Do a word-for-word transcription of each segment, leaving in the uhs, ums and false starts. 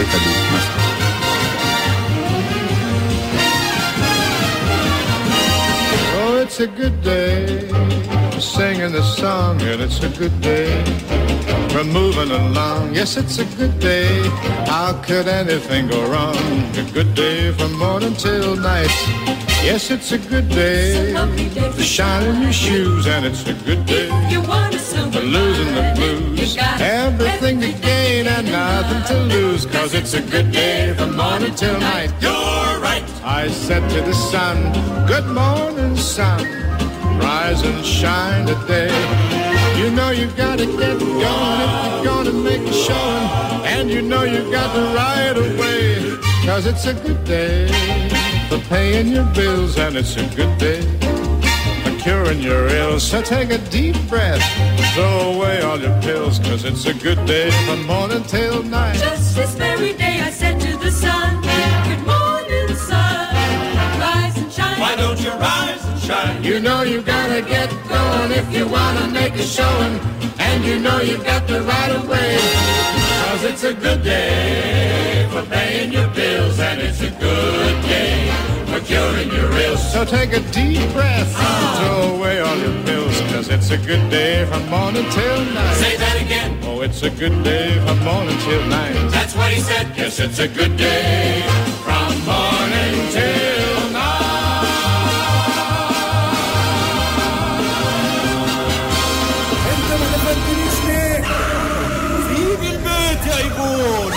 خليج مثلا. Oh, it's a good day for singing the song, and it's a good day for moving along. Yes, it's a good day. How could anything go wrong? A good day from morning till night. Yes, it's a good day, day to shine in your shoes, and it's a good day you want a for losing the blues. Everything to gain and nothing to lose, 'cause it's a good day from morning till night. You're right. I said to the sun, good morning, sun, rise and shine today. You know you gotta get going if you're gonna make a showing, and you know you got the right away, 'cause it's a good day for paying your bills, and it's a good day for curing your ills. So take a deep breath, throw away all your pills, 'cause it's a good day from morning till night. Just this very day I said to the sun, good morning, sun, rise and shine. Why don't you rise and shine? You know you gotta get going if you wanna make a showing, and you know you got the right of way, 'cause it's a good day for paying your bills, and it's a good day for curing your ills. So take a deep breath, oh. Throw away all your pills, 'cause it's a good day from morning till night. Say that again. Oh, it's a good day from morning till night. That's what he said. Yes, it's a good day from morning till night. انت ما دفنتنيش ليه؟ سيب البيت يا ايبون.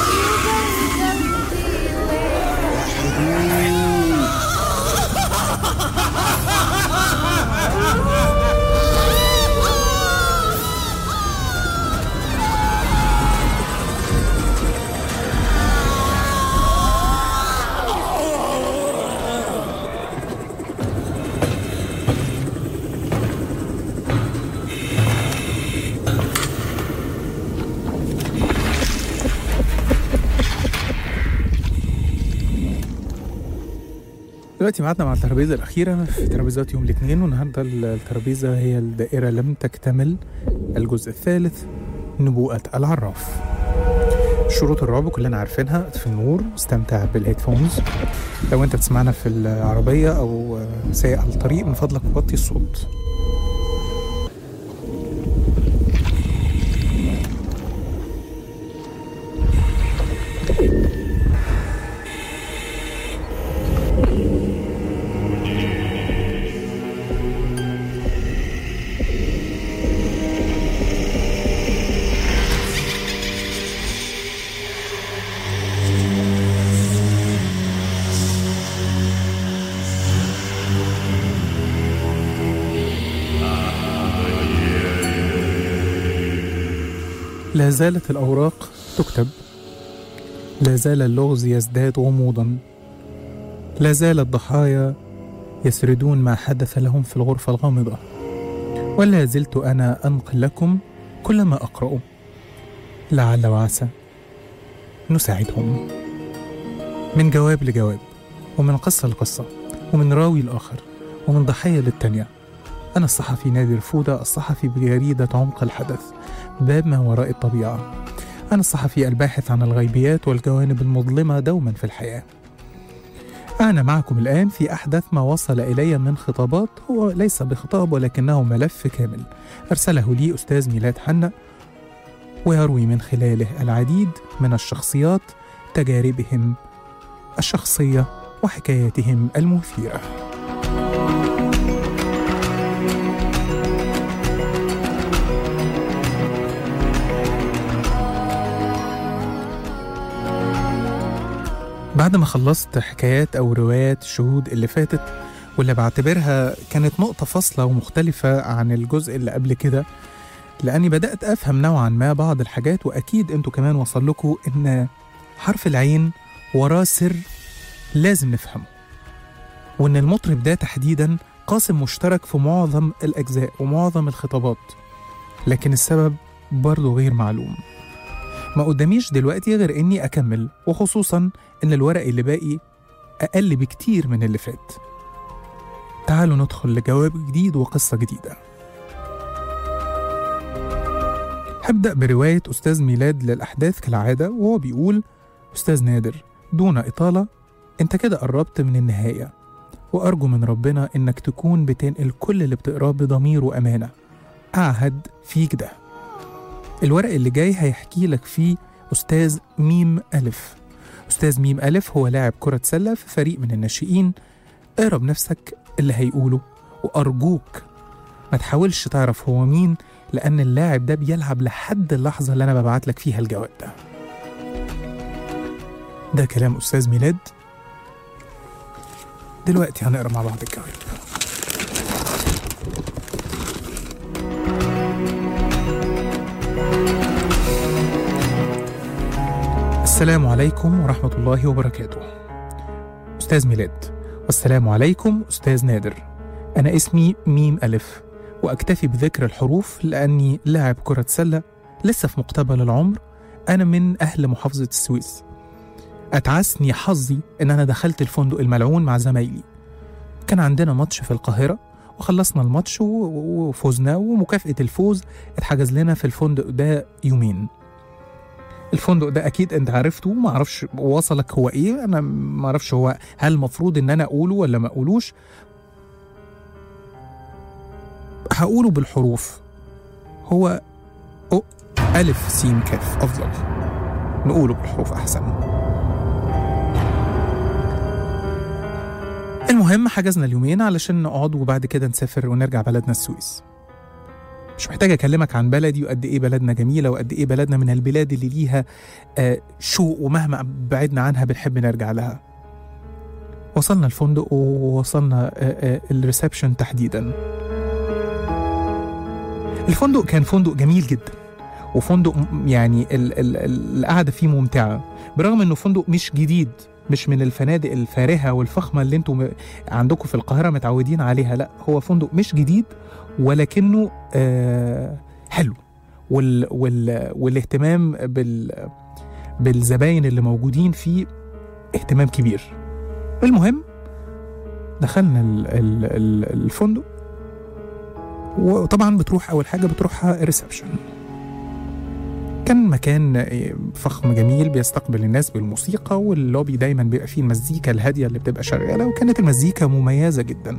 دلوقتي معادنا مع الترابيزة الأخيرة في ترابيزات يوم الاثنين، والنهاردة الترابيزة هي الدائرة لم تكتمل، الجزء الثالث، نبوءة العراف. شروط الرعب كلنا عارفينها: اطفي النور، استمتع بالهيدفونز، لو انت بتسمعنا في العربية أو سايق على الطريق من فضلك وطي الصوت. لا زالت الأوراق تكتب، لا زال اللغز يزداد غموضا، لا زال الضحايا يسردون ما حدث لهم في الغرفة الغامضة، ولا زلت أنا أنقل لكم كل ما أقرأ، لعل وعسى نساعدهم. من جواب لجواب، ومن قصة لقصة، ومن راوي لآخر، ومن ضحية للتانية. أنا الصحفي نادر فودة، الصحفي بجريدة عمق الحدث، باب ما وراء الطبيعة. أنا الصحفي الباحث عن الغيبيات والجوانب المظلمة دوما في الحياة. أنا معكم الآن في أحدث ما وصل إلي من خطابات، هو ليس بخطاب ولكنه ملف كامل أرسله لي أستاذ ميلاد حنا، ويروي من خلاله العديد من الشخصيات، تجاربهم الشخصية وحكاياتهم المثيرة. بعد ما خلصت حكايات أو روايات الشهود اللي فاتت، واللي بعتبرها كانت نقطة فاصلة ومختلفة عن الجزء اللي قبل كده، لأني بدأت أفهم نوعا ما بعض الحاجات، وأكيد أنتوا كمان وصل لكم إن حرف العين وراه سر لازم نفهمه، وإن المطرب ده تحديدا قاسم مشترك في معظم الأجزاء ومعظم الخطابات، لكن السبب برضو غير معلوم. ما قداميش دلوقتي غير إني أكمل، وخصوصا إن الورق اللي باقي أقل بكتير من اللي فات. تعالوا ندخل لجواب جديد وقصة جديدة. هبدأ برواية أستاذ ميلاد للأحداث كالعادة، وهو بيقول: أستاذ نادر، دون إطالة، أنت كده قربت من النهاية، وأرجو من ربنا إنك تكون بتنقل كل اللي بتقراه بضمير وأمانة. أعهد فيك ده. الورق اللي جاي هيحكي لك فيه أستاذ ميم ألف. أستاذ ميم ألف هو لاعب كرة سلة في فريق من الناشئين. اقرا بنفسك اللي هيقوله، وأرجوك ما تحاولش تعرف هو مين، لأن اللاعب ده بيلعب لحد اللحظة اللي أنا ببعت لك فيها الجواب ده. ده كلام أستاذ ميلاد. دلوقتي هنقرا مع بعض الجواب. السلام عليكم ورحمة الله وبركاته. أستاذ ميلاد. والسلام عليكم أستاذ نادر. أنا اسمي ميم ألف، وأكتفي بذكر الحروف لأني لاعب كرة سلة لسه في مقتبل العمر. أنا من أهل محافظة السويس. أتعسني حظي إن أنا دخلت الفندق الملعون مع زمايلي. كان عندنا ماتش في القاهرة، وخلصنا الماتش وفوزنا، ومكافأة الفوز اتحجز لنا في الفندق ده يومين. الفندق ده أكيد أنت عرفته، ما أعرفش وصلك هو إيه، أنا ما أعرفش هو هل المفروض إن أنا أقوله ولا ما أقولوش. هقوله بالحروف. هو أو ألف سين كاف، أفضل نقوله بالحروف أحسن. المهم حجزنا اليومين علشان نقعد وبعد كده نسافر ونرجع بلدنا السويس. مش محتاج أكلمك عن بلدي وقد إيه بلدنا جميلة، وقد إيه بلدنا من البلاد اللي ليها آه شوق، ومهما بعدنا عنها بنحب نرجع لها. وصلنا الفندق ووصلنا آه آه الريسبشن تحديدا. الفندق كان فندق جميل جدا، وفندق يعني القعدة فيه ممتعة، برغم إنه فندق مش جديد، مش من الفنادق الفارهة والفخمة اللي انتم عندكم في القاهرة متعودين عليها. لا، هو فندق مش جديد، ولكنه آه حلو، وال وال والاهتمام بال بالزباين اللي موجودين فيه اهتمام كبير. المهم دخلنا ال ال ال الفندق، وطبعا بتروح أول حاجة بتروحها الريسبشن. كان مكان فخم جميل بيستقبل الناس بالموسيقى، واللوبي دايما بيبقى فيه المزيكا الهادية اللي بتبقى شغالة، وكانت المزيكا مميزة جدا.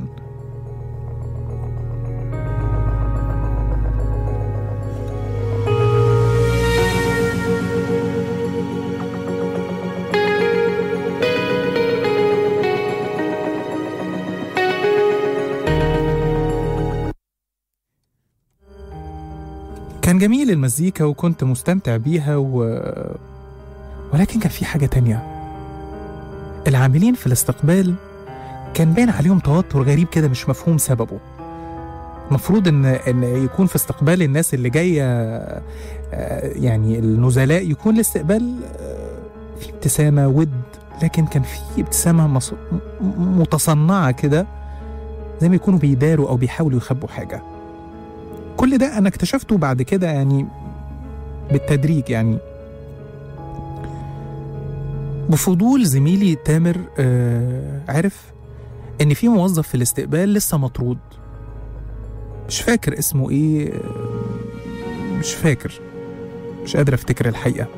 كان جميل المزيكا وكنت مستمتع بيها و... ولكن كان في حاجة تانية. العاملين في الاستقبال كان باين عليهم توتر غريب كده مش مفهوم سببه. المفروض إن إن يكون في استقبال الناس اللي جاية، يعني النزلاء، يكون الاستقبال في ابتسامة ود، لكن كان في ابتسامة مص... متصنعة كده، زي ما يكونوا بيداروا أو بيحاولوا يخبوا حاجة. كل ده أنا اكتشفته بعد كده يعني بالتدريج. يعني بفضول زميلي تامر آه عرف إن في موظف في الاستقبال لسه مطرود. مش فاكر اسمه إيه، مش فاكر، مش قادر أفتكر الحقيقة.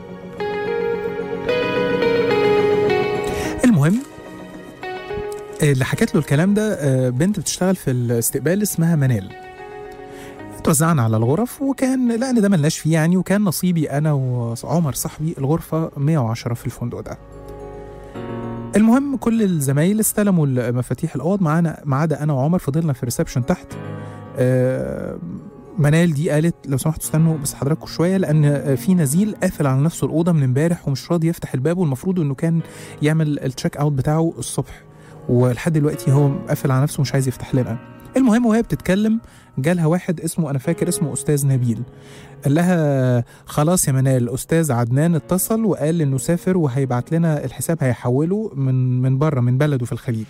المهم اللي حكت له الكلام ده آه بنت بتشتغل في الاستقبال اسمها منال. توزعنا على الغرف، وكان لأن ده ملناش فيه يعني، وكان نصيبي أنا وعمر صاحبي الغرفة مية وعشرة في الفندق ده. المهم كل الزمايل استلموا المفاتيح الأوض معانا، ما عدا أنا وعمر فضلنا في الريسبشن تحت. آه منال دي قالت لو سمحتوا استنوا بس حضراتكم شوية، لأن في نزيل قافل على نفسه الأوضة من امبارح ومش راضي يفتح الباب، والمفروض إنه كان يعمل التشيك أوت بتاعه الصبح، ولحد دلوقتي هو قافل على نفسه مش عايز يفتح لنا. المهم وهي بتتكلم جالها واحد اسمه، أنا فاكر اسمه أستاذ نبيل، قال لها خلاص يا منال أستاذ عدنان اتصل وقال إنه سافر وهيبعت لنا الحساب، هيحوله من من بره من بلده في الخليج.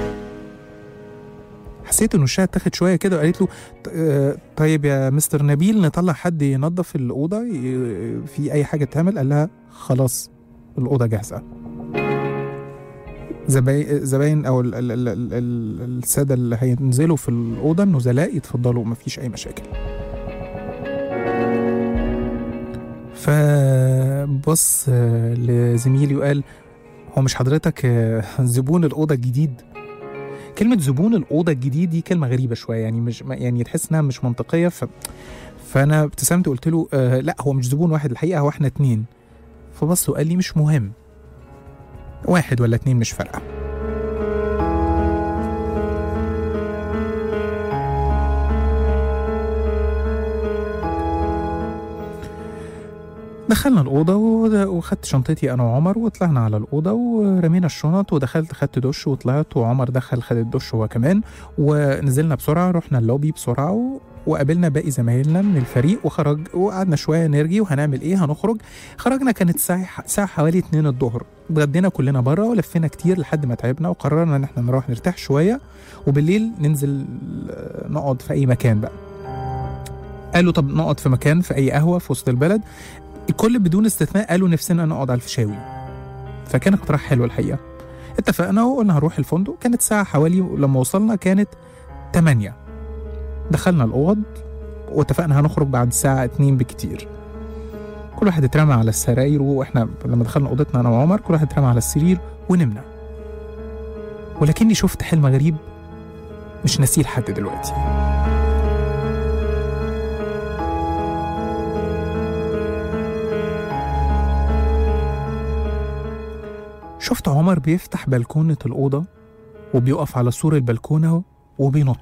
حسيت إنه الشاهد تاخد شوية كده، وقالت له طيب يا مستر نبيل نطلع حد ينظف الأوضة في أي حاجة تعمل؟ قال لها خلاص الأوضة جاهزة. زباين زباين او ال ال ال ال الساده اللي هينزلوا في الاوضه النزلاء يتفضلوا، مفيش اي مشاكل. فبص لزميلي وقال هو مش حضرتك زبون الأوضة الجديد؟ كلمة زبون الأوضة الجديد دي كلمة غريبة شوية، يعني مش يعني تحس إنها مش منطقية. ف... فأنا ابتسمت وقلت له آه لا هو مش زبون واحد الحقيقة، هو احنا اتنين. فبص وقال لي مش مهم، واحد ولا اتنين مش فارقة. دخلنا الأوضة وخدت شنطتي أنا وعمر وطلعنا على الأوضة ورمينا الشنط، ودخلت خدت دش وطلعت، وعمر دخل خد الدش هو كمان، ونزلنا بسرعة رحنا اللوبي بسرعة و... وقابلنا باقي زمايلنا من الفريق وخرج، وقعدنا شوية نرجي وهنعمل إيه هنخرج. خرجنا كانت ساعة ساعة حوالي اتنين الظهر، اتغدينا كلنا بره ولفينا كتير لحد ما تعبنا، وقررنا إن احنا نروح نرتاح شوية وبالليل ننزل نقعد في أي مكان بقى. قالوا طب نقعد في مكان في أي قهوة في وسط البلد. الكل بدون استثناء قالوا نفسنا نقعد على الفيشاوي، فكان اقتراح حلو الحقيقة. اتفقنا وقلنا هنروح الفندق. كانت ساعة حوالي، لما وصلنا كانت تمانية. دخلنا الأوض واتفقنا هنخرج بعد ساعة اتنين بكتير. كل واحد اترمى على السراير، واحنا لما دخلنا أوضتنا أنا وعمر كل واحد اترمى على السرير ونمنا. ولكني شفت حلم غريب مش ناسيه لحد دلوقتي. شفت عمر بيفتح بلكونة الأوضة وبيقف على سور البلكونة وبينط.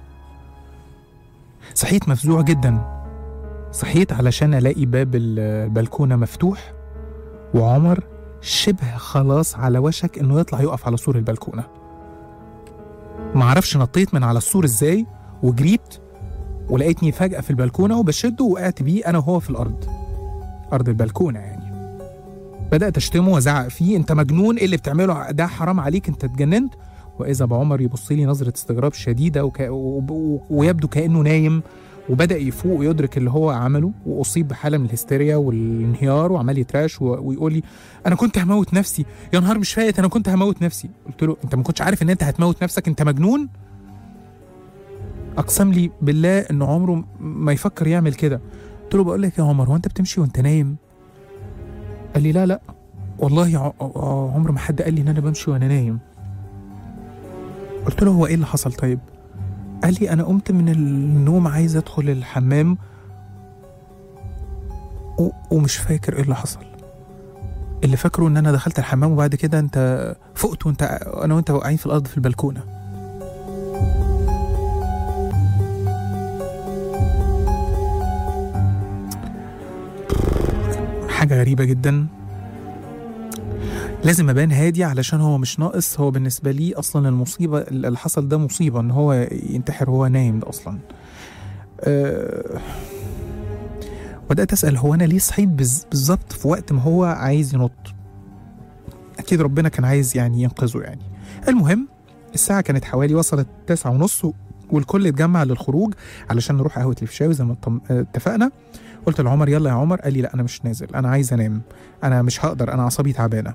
صحيت مفزوع جدا، صحيت علشان ألاقي باب البلكونة مفتوح وعمر شبه خلاص على وشك إنه يطلع يقف على سور البلكونة. معرفش نطيت من على السور إزاي وجريت، ولقيتني فجأة في البلكونة وبشده وقعت بيه أنا وهو في الأرض، أرض البلكونة يعني. بدأت أشتمه وزعق فيه، أنت مجنون، إيه اللي بتعمله ده، حرام عليك، أنت اتجننت. وإذا بعمر يبص لي نظرة استغراب شديدة وك... و... ويبدو كأنه نايم، وبدأ يفوق ويدرك اللي هو عمله، وأصيب بحالة من الهستيريا والانهيار وعمال يتراش و... ويقول لي أنا كنت هموت نفسي، يا نهار مش فايت، أنا كنت هموت نفسي. قلت له أنت ما كنتش عارف إن أنت هتموت نفسك، أنت مجنون. أقسم لي بالله إن عمره ما يفكر يعمل كده. قلت له بقول لك يا عمر، هو أنت بتمشي وأنت نايم؟ قال لي لا لا والله عمر ما حد قال لي ان انا بمشي وانا نايم. قلت له هو ايه اللي حصل طيب؟ قال لي انا قمت من النوم عايز ادخل الحمام و... ومش فاكر ايه اللي حصل. اللي فاكره ان انا دخلت الحمام وبعد كده انت فقت وانت انا وانت واقعين في الارض في البلكونه. حاجة غريبة جدا. لازم أبان هادي علشان هو مش ناقص، هو بالنسبة لي أصلا المصيبة اللي حصل ده مصيبة، إن هو ينتحر وهو نايم ده أصلا. أه بدأت أسأل هو أنا ليه صحيت بالظبط في وقت ما هو عايز ينط؟ أكيد ربنا كان عايز يعني ينقذه يعني. المهم الساعة كانت حوالي وصلت تسعة ونص، والكل اتجمع للخروج علشان نروح قهوة الفيشاوي زي ما اتفقنا. قلت لعمر يلا يا عمر، قال لي لا أنا مش نازل، أنا عايز أنام، أنا مش هقدر، أنا أعصابي تعبانة.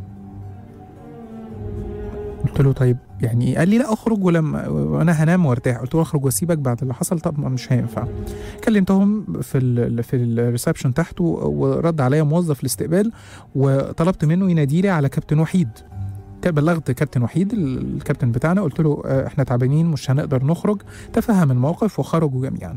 قلت له طيب يعني إيه؟ قال لي لا أخرج ولما وأنا هنام وارتاح. قلت له أخرج وأسيبك بعد اللي حصل؟ طب مش هينفع. كلمتهم في ال في الريسبشن تحت، ورد عليا موظف الاستقبال وطلبت منه ينادي لي على كابتن وحيد. بلغت كابتن وحيد الكابتن بتاعنا، قلت له احنا تعبانين مش هنقدر نخرج. تفهم الموقف وخرجوا جميعا.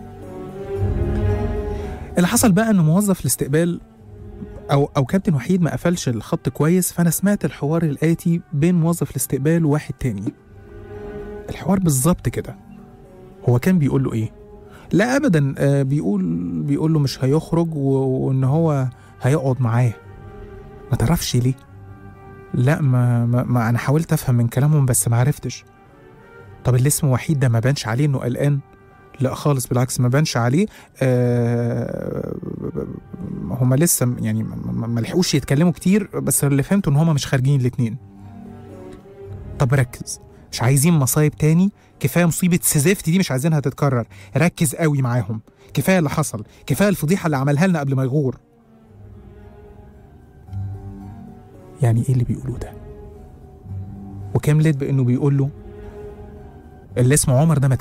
اللي حصل بقى ان موظف الاستقبال او او كابتن وحيد ما قفلش الخط كويس، فانا سمعت الحوار الاتي بين موظف الاستقبال وواحد تاني. الحوار بالظبط كده. هو كان بيقول له ايه؟ لا ابدا، آه بيقول بيقول له مش هيخرج وان هو هيقعد معاه. ما تعرفش ليه؟ لا ما, ما, ما انا حاولت افهم من كلامهم بس ما عرفتش. طب اللي اسمه وحيد ده ما بانش عليه انه قلقان؟ لا خالص، بالعكس ما بانش عليه. آه هما لسه يعني ما لحقوش يتكلموا كتير، بس اللي فهمته ان هما مش خارجين الاتنين. طب ركز، مش عايزين مصايب تاني، كفايه مصيبه سيزيفت دي مش عايزينها تتكرر. ركز قوي معاهم، كفايه اللي حصل، كفايه الفضيحه اللي عملها لنا قبل ما يغور. يعني ايه اللي بيقولوه ده؟ وكملت بانه بيقول له اللي اسمه عمر ده ما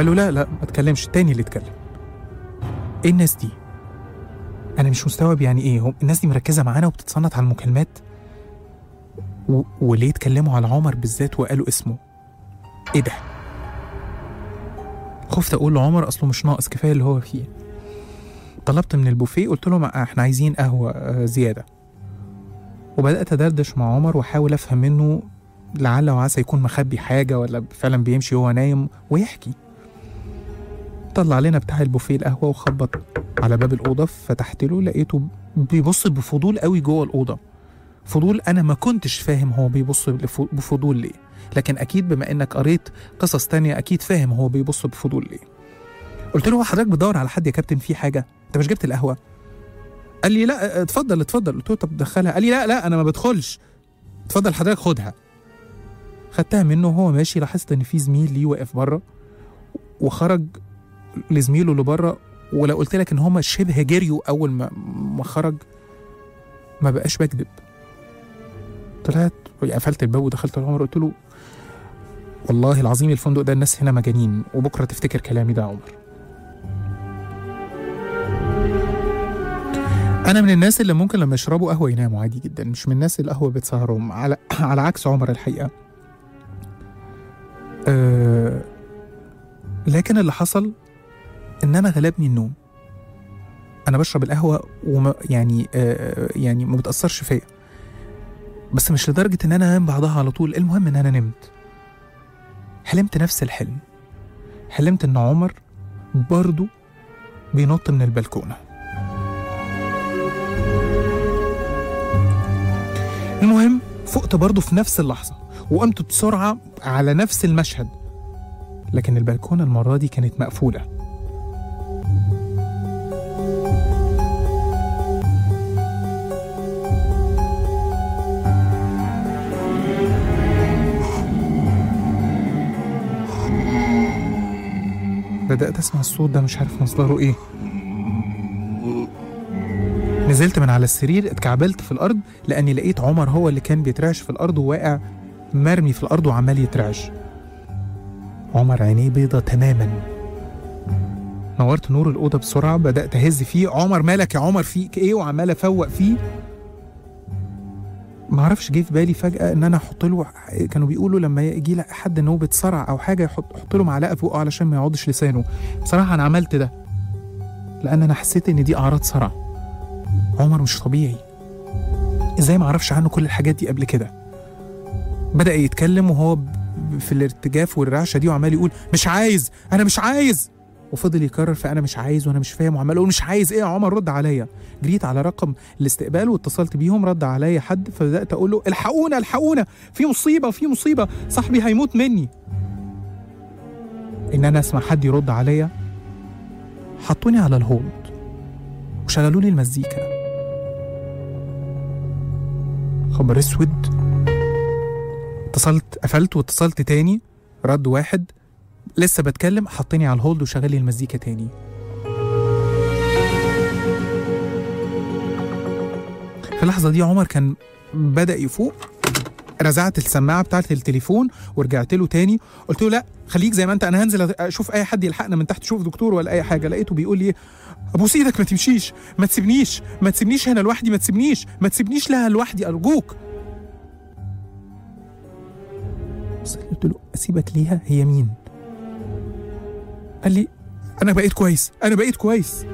قال له لا لا ما تكلمش. التاني اللي اتكلم: ايه الناس دي؟ انا مش مستوعب يعني ايه هم الناس دي مركزه معانا وبتتصنت على المكالمات و... وليه اتكلموا على عمر بالذات وقالوا اسمه؟ ايه ده؟ خفت اقول لعمر اصله مش ناقص كفايه اللي هو فيه. طلبت من البوفيه، قلت لهم احنا عايزين قهوه زياده، وبدات ادردش مع عمر واحاول افهم منه لعل وعسى يكون مخبي حاجه ولا فعلا بيمشي وهو نايم ويحكي. طلع لنا بتاع البوفيه القهوه وخبط على باب الاوضه، فتحت له لقيته بيبص بفضول قوي جوه الاوضه. فضول انا ما كنتش فاهم هو بيبص بفضول ليه، لكن اكيد بما انك قريت قصص تانية اكيد فاهم هو بيبص بفضول ليه. قلت له: حضرتك بتدور على حد يا كابتن؟ في حاجه؟ انت مش جبت القهوه؟ قال لي: لا اتفضل اتفضل. قلت له: طب دخلها. قال لي: لا لا انا ما بدخلش، اتفضل حضرتك خدها. خدتها منه وهو ماشي. لاحظت ان في زميل ليه واقف بره، وخرج لزميله اللي بره، ولو قلت لك ان هما شبه جريوا اول ما ما خرج ما بقاش بكذب. طلعت قفلت الباب ودخلت لعمر، قلت له: والله العظيم الفندق ده الناس هنا مجانين، وبكره تفتكر كلامي ده يا عمر. انا من الناس اللي ممكن لما يشربوا قهوه يناموا عادي جدا، مش من الناس اللي القهوه بتسهرهم، على على عكس عمر الحقيقه. أه لكن اللي حصل ان انا غلبني النوم. انا بشرب القهوه وما يعني أه يعني ما بتاثرش فيا، بس مش لدرجه ان انا انام بعدها على طول. المهم ان انا نمت. حلمت نفس الحلم. حلمت ان عمر برضو بينط من البلكونه. المهم فقت برضو في نفس اللحظه وقمت بسرعه على نفس المشهد، لكن البلكونه المره دي كانت مقفوله. بدأت أسمع الصوت ده، مش عارف مصدره إيه. نزلت من على السرير، اتكعبلت في الأرض لأني لقيت عمر هو اللي كان بيترعش في الأرض وواقع مرمي في الأرض وعمال يترعش. عمر عينيه بيضة تماما. نورت نور الأوضة بسرعة، بدأت أهز فيه: عمر مالك يا عمر، فيك إيه؟ وعمال أفوق فيه. معرفش جه في بالي فجأة إن أنا أحط له، كانوا بيقولوا لما يجي لك حد نوبة صرع أو حاجة يحط حط له معلقة فوقه علشان ما يعضش لسانه. بصراحة أنا عملت ده لأن أنا حسيت إن دي أعراض صرع. عمر مش طبيعي، إزاي معرفش عنه كل الحاجات دي قبل كده؟ بدأ يتكلم وهو في الارتجاف والرعشة دي وعمال يقول: مش عايز، أنا مش عايز. وفضل يكرر فأنا مش عايز وأنا مش فاهم، وعمال أقول: مش عايز إيه يا عمر، رد عليا. جريت على رقم الاستقبال واتصلت بيهم، رد عليا حد، فبدأت أقول له: الحقونا الحقونا، في مصيبة في مصيبة، صاحبي هيموت مني. إن أنا أسمع حد يرد عليا، حطوني على الهولد وشغلوا لي المزيكا. خبر اسود. اتصلت، قفلت واتصلت تاني، رد واحد، لسه بتكلم، حطني على الهولد وشغل لي المزيكا تاني. في اللحظة دي عمر كان بدأ يفوق. رزعت السماعة بتاعت التليفون ورجعت له تاني، قلت له: لا خليك زي ما انت، انا هنزل اشوف اي حد يلحقنا من تحت، شوف دكتور ولا اي حاجة. لقيته بيقول لي: ابوس ايدك ما تمشيش، ما تسيبنيش، ما تسيبنيش هنا لوحدي، ما تسيبنيش ما تسيبنيش لها لوحدي ارجوك. قلت له: اسيبك ليها؟ هي مين؟ قال لي: انا بقيت كويس، انا بقيت كويس.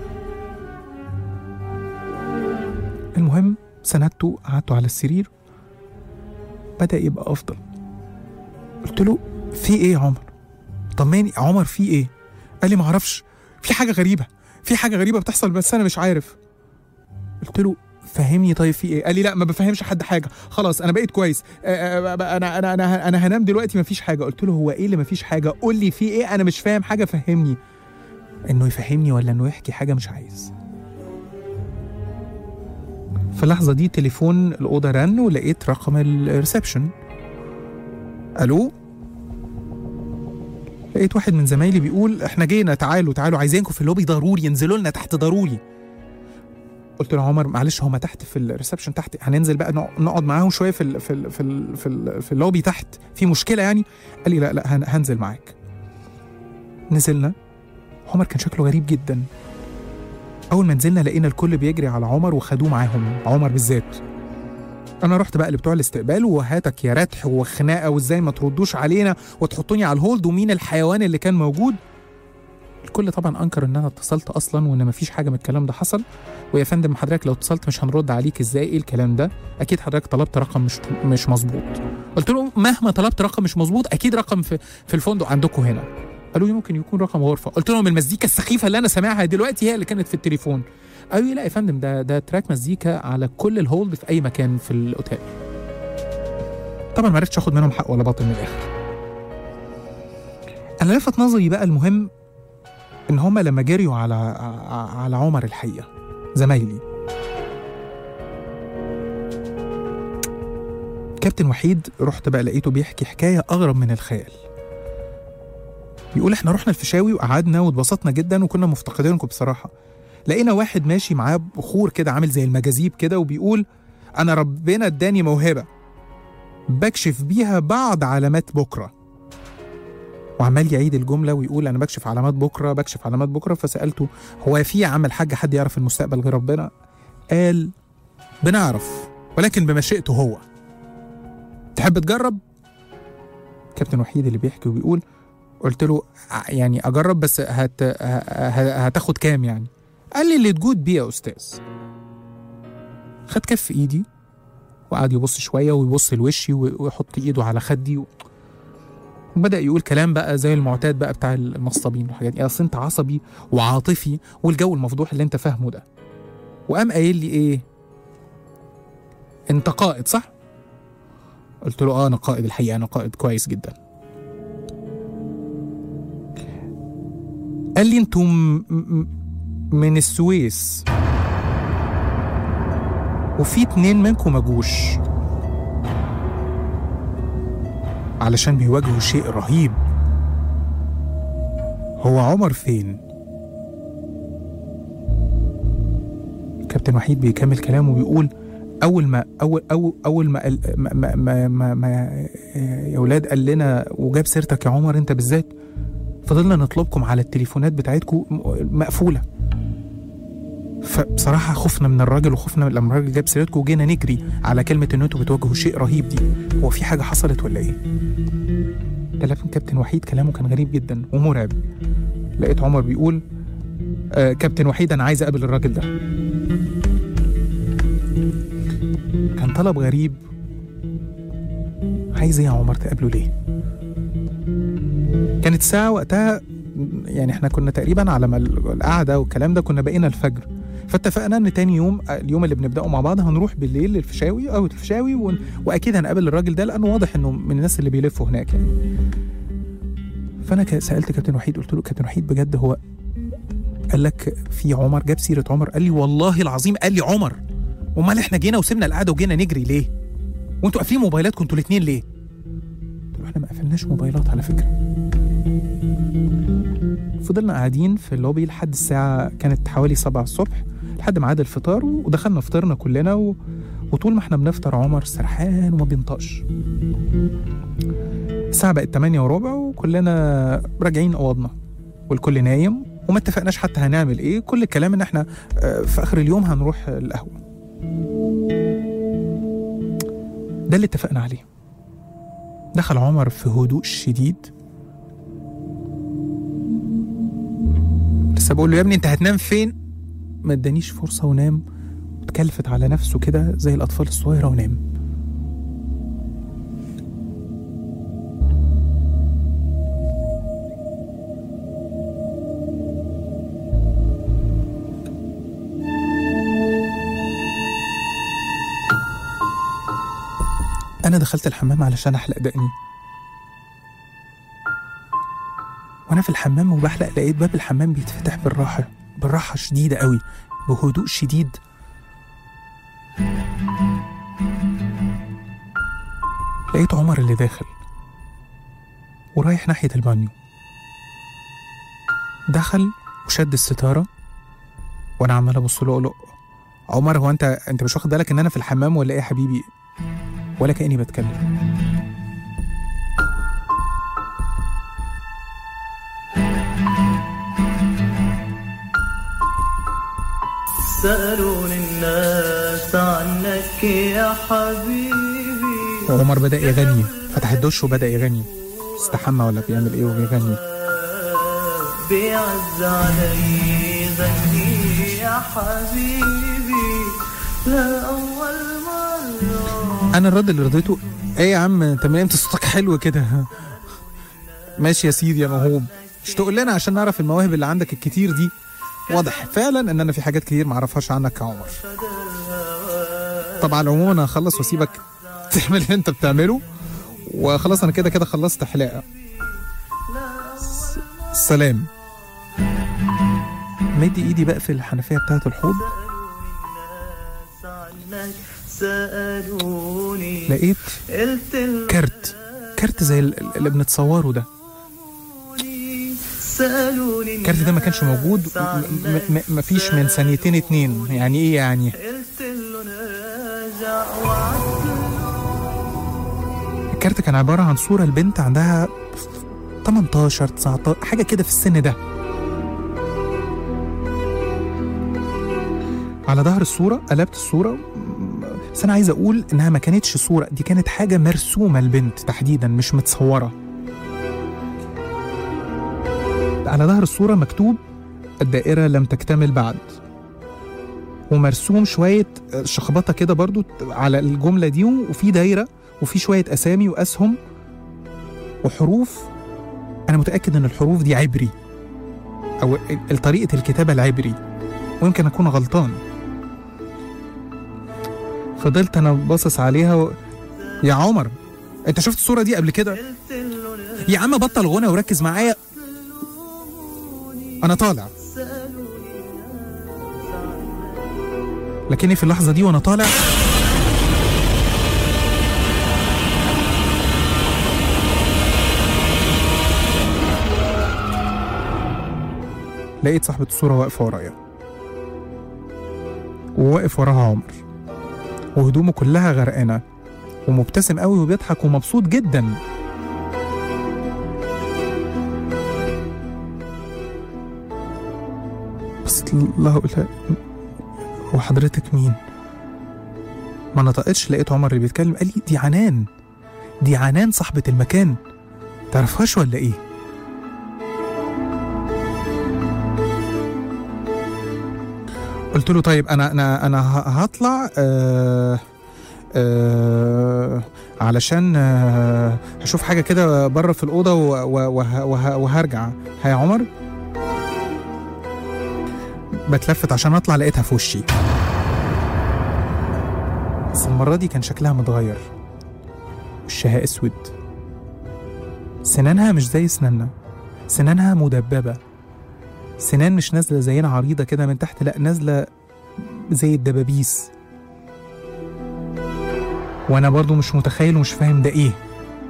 المهم سندته، قعدته على السرير، بدأ يبقى افضل. قلت له: في ايه يا عمر؟ طمني يا عمر، في ايه؟ قال لي: معرفش، في حاجه غريبه، في حاجه غريبه بتحصل بس انا مش عارف. قلت له: فهمني طيب في ايه؟ قال لي: لا ما بفهمش حد حاجه، خلاص انا بقيت كويس، انا انا انا انا, أنا هنام دلوقتي، ما فيش حاجه. قلت له: هو ايه اللي ما فيش حاجه؟ قول لي في ايه، انا مش فاهم حاجه، فهمني. انه يفهمني ولا انه يحكي حاجه مش عايز. في اللحظه دي تليفون الاوضه رن ولقيت رقم الريسبشن. الو، لقيت واحد من زمايلي بيقول: احنا جينا، تعالوا تعالوا عايزينكم في اللوبي ضروري، ينزلوا لنا تحت ضروري. قلت له: عمر معلش هما تحت في الريسبشن تحت، هننزل بقى نقعد معاهم شويه في ال في ال في ال في, ال في اللوبي تحت، في مشكله يعني؟ قال لي: لا لا هنزل معاك. نزلنا. عمر كان شكله غريب جدا. اول ما نزلنا لقينا الكل بيجري على عمر وخدوه معاهم، عمر بالذات. انا رحت بقى لبتوع الاستقبال وهاتك يا رتح وخناقه وازاي ما تردوش علينا وتحطوني على الهولد ومين الحيوان اللي كان موجود. الكل طبعا انكر ان انا اتصلت اصلا وان مفيش حاجه من الكلام ده حصل. ويا فندم حضرتك لو اتصلت مش هنرد عليك ازاي؟ ايه الكلام ده؟ اكيد حضرتك طلبت رقم مش مش مظبوط. قلت له مهما طلبت رقم مش مظبوط اكيد رقم في في الفندق عندكم هنا. قالوا لي ممكن يكون رقم غرفه. قلت لهم المزيكا السخيفه اللي انا سامعها دلوقتي هي اللي كانت في التليفون. قالوا لي لا يا فندم ده ده تراك مزيكا على كل الهولد في اي مكان في الاوتيل. طبعا ما عرفتش اخد منهم حق ولا باطل من الاخر. انا لفت نظري بقى المهم ان هما لما جريوا على على عمر الحقيقه زمايلي، كابتن وحيد رحت بقى لقيته بيحكي حكايه اغرب من الخيال. بيقول احنا رحنا الفيشاوي وقعدنا واتبسطنا جدا وكنا مفتقدينكم بصراحه. لقينا واحد ماشي معاه بخور كده عامل زي المجاذيب كده وبيقول انا ربنا اداني موهبه بكشف بيها بعض علامات بكره. وعمال يعيد الجمله ويقول انا بكشف علامات بكره بكشف علامات بكره. فسالته هو في يا عم الحاج حد يعرف المستقبل غير ربنا؟ قال بنعرف ولكن بمشيئته هو. تحب تجرب؟ كابتن وحيد اللي بيحكي وبيقول قلت له يعني اجرب بس هت... هتاخد كام يعني؟ قال لي اللي تجود بيه يا استاذ. خد كف ايدي وقعد يبص شويه ويبص لوشي ويحط ايده على خدي و... وبدأ يقول كلام بقى زي المعتاد بقى بتاع المصطبين والحاجات دي. اصل انت عصبي وعاطفي والجو المفضوح اللي انت فاهمه ده. وقام قايل لي ايه؟ انت قائد صح؟ قلت له اه انا قائد الحقيقه، انا قائد كويس جدا. قال لي انتم من السويس وفي اتنين منكم مجوش علشان بيواجهوا شيء رهيب. هو عمر فين؟ كابتن وحيد بيكمل كلامه وبيقول اول ما اول اول اول ما ما ما, ما, ما يا ولاد قال لنا وجاب سيرتك يا عمر انت بالذات، فضلنا نطلبكم على التليفونات بتاعتكم مقفوله. فبصراحه خفنا من الراجل وخفنا لما الراجل جاب سيرتكم وجينا نجري على كلمه ان انتوا بتواجهوا شيء رهيب دي. هو في حاجه حصلت ولا ايه؟ تلفن كابتن وحيد كلامه كان غريب جدا ومرعب. لقيت عمر بيقول آه كابتن وحيد انا عايز اقابل الراجل ده. كان طلب غريب. عايز ايه يا عمر تقابله ليه؟ كانت ساعة وقتها يعني احنا كنا تقريبا على ما القعدة والكلام ده كنا بقينا الفجر. فاتفقنا ان تاني يوم اليوم اللي بنبدأه مع بعض هنروح بالليل للفيشاوي او الفيشاوي و... واكيد هنقابل الراجل ده لانه واضح انه من الناس اللي بيلفوا هناك يعني. فانا سألت كابتن وحيد قلت له كابتن وحيد بجد هو قال لك في عمر؟ جاب سيرة عمر؟ قال لي والله العظيم قال لي عمر. امال احنا جينا وسيبنا القعده وجينا نجري ليه؟ وانتوا قافلين موبايلاتكم انتوا الاثنين ليه؟ قلت له احنا ما قفلناش موبايلات على فكره. فضلنا قاعدين في اللوبي لحد الساعه كانت حوالي سبعة الصبح لحد ميعاد الفطار ودخلنا فطرنا كلنا و... وطول ما احنا بنفطر عمر سرحان وما بينطقش. الساعه بقت تمانية وربع وكلنا راجعين اوضنا والكل نايم وما اتفقناش حتى هنعمل ايه. كل الكلام ان احنا في اخر اليوم هنروح القهوه. ده اللي اتفقنا عليه. دخل عمر في هدوء شديد. لسه بقول له يا ابني انت هتنام فين؟ ما ادانيش فرصه ونام واتكلفت على نفسه كده زي الاطفال الصغيره ونام. أنا دخلت الحمام علشان أحلق دقني. وأنا في الحمام وبحلق لقيت باب الحمام بيتفتح بالراحة بالراحة شديدة قوي بهدوء شديد. لقيت عمر اللي داخل ورايح ناحية البانيو. دخل وشد الستارة وأنا عمال أبص له أقول له عمر هو أنت أنت مش واخد بالك إن أنا في الحمام ولا إيه يا حبيبي؟ ولا كأني بتكلم. سألوني الناس عنك يا حبيبي. وعمر بدأ يغني، فتح الدش وبدأ يغني، استحمى ولا بيعمل ايه وبيغني. بيعز علي غني يا حبيبي لا أول مرة. أنا الرد اللي رضيته ايه يا عم انت من امتى صوتك حلو كده؟ ماشي يا سيدي يا موهوب، مش تقول لنا عشان نعرف المواهب اللي عندك الكتير دي. واضح فعلا ان انا في حاجات كتير معرفهاش عنك يا عمر. طبعا العموم انا هخلص واسيبك تعمل اللي انت بتعمله، وخلاص انا كده كده خلصت حلاقه. سلام. مدي ايدي بقى في الحنفيه بتاعت الحوض، لقيت كارت كارت زي اللي بنتصوره ده. الكارت ده ما كانش موجود ما فيش من ثانيتين اتنين. يعني ايه يعني؟ الكارت كان عبارة عن صورة البنت عندها تمنتاشر تسعتاشر حاجة كده في السن ده. على ظهر الصورة قلبت الصورة، بس أنا عايز أقول إنها ما كانتش صورة، دي كانت حاجة مرسومة البنت تحديدا مش متصورة. على ظهر الصورة مكتوب الدائرة لم تكتمل بعد، ومرسوم شوية شخبطة كده برضو على الجملة دي، وفي دايرة وفي شوية أسامي وأسهم وحروف. أنا متأكد إن الحروف دي عبري أو طريقة الكتابة العبري، ويمكن أكون غلطان. فضلت أنا باصص عليها و... يا عمر أنت شفت الصورة دي قبل كده؟ يا عم بطل غنى وركز معايا، أنا طالع. لكني في اللحظة دي وأنا طالع لقيت صاحبة الصورة واقفة ورايا، وواقف وراها عمر وهدومه كلها غرقانة ومبتسم قوي وبيضحك ومبسوط جدا. بس الله أقولها هو حضرتك مين؟ ما نطقتش. لقيت عمر اللي بيتكلم قال لي دي عنان، دي عنان صاحبة المكان، تعرفهاش ولا ايه؟ قلت له طيب انا انا انا هطلع آه آه علشان آه هشوف حاجه كده بره في الاوضه وه وه وهرجع. ها يا عمر؟ بتلفت عشان اطلع لقيتها في وشي، بس المره دي كان شكلها متغير، وشها اسود، سنانها مش زي سناننا، سنانها مدببه، سنان مش نازله زينا عريضه كده من تحت، لا نازله زي الدبابيس. وانا برضو مش متخيل ومش فاهم ده ايه.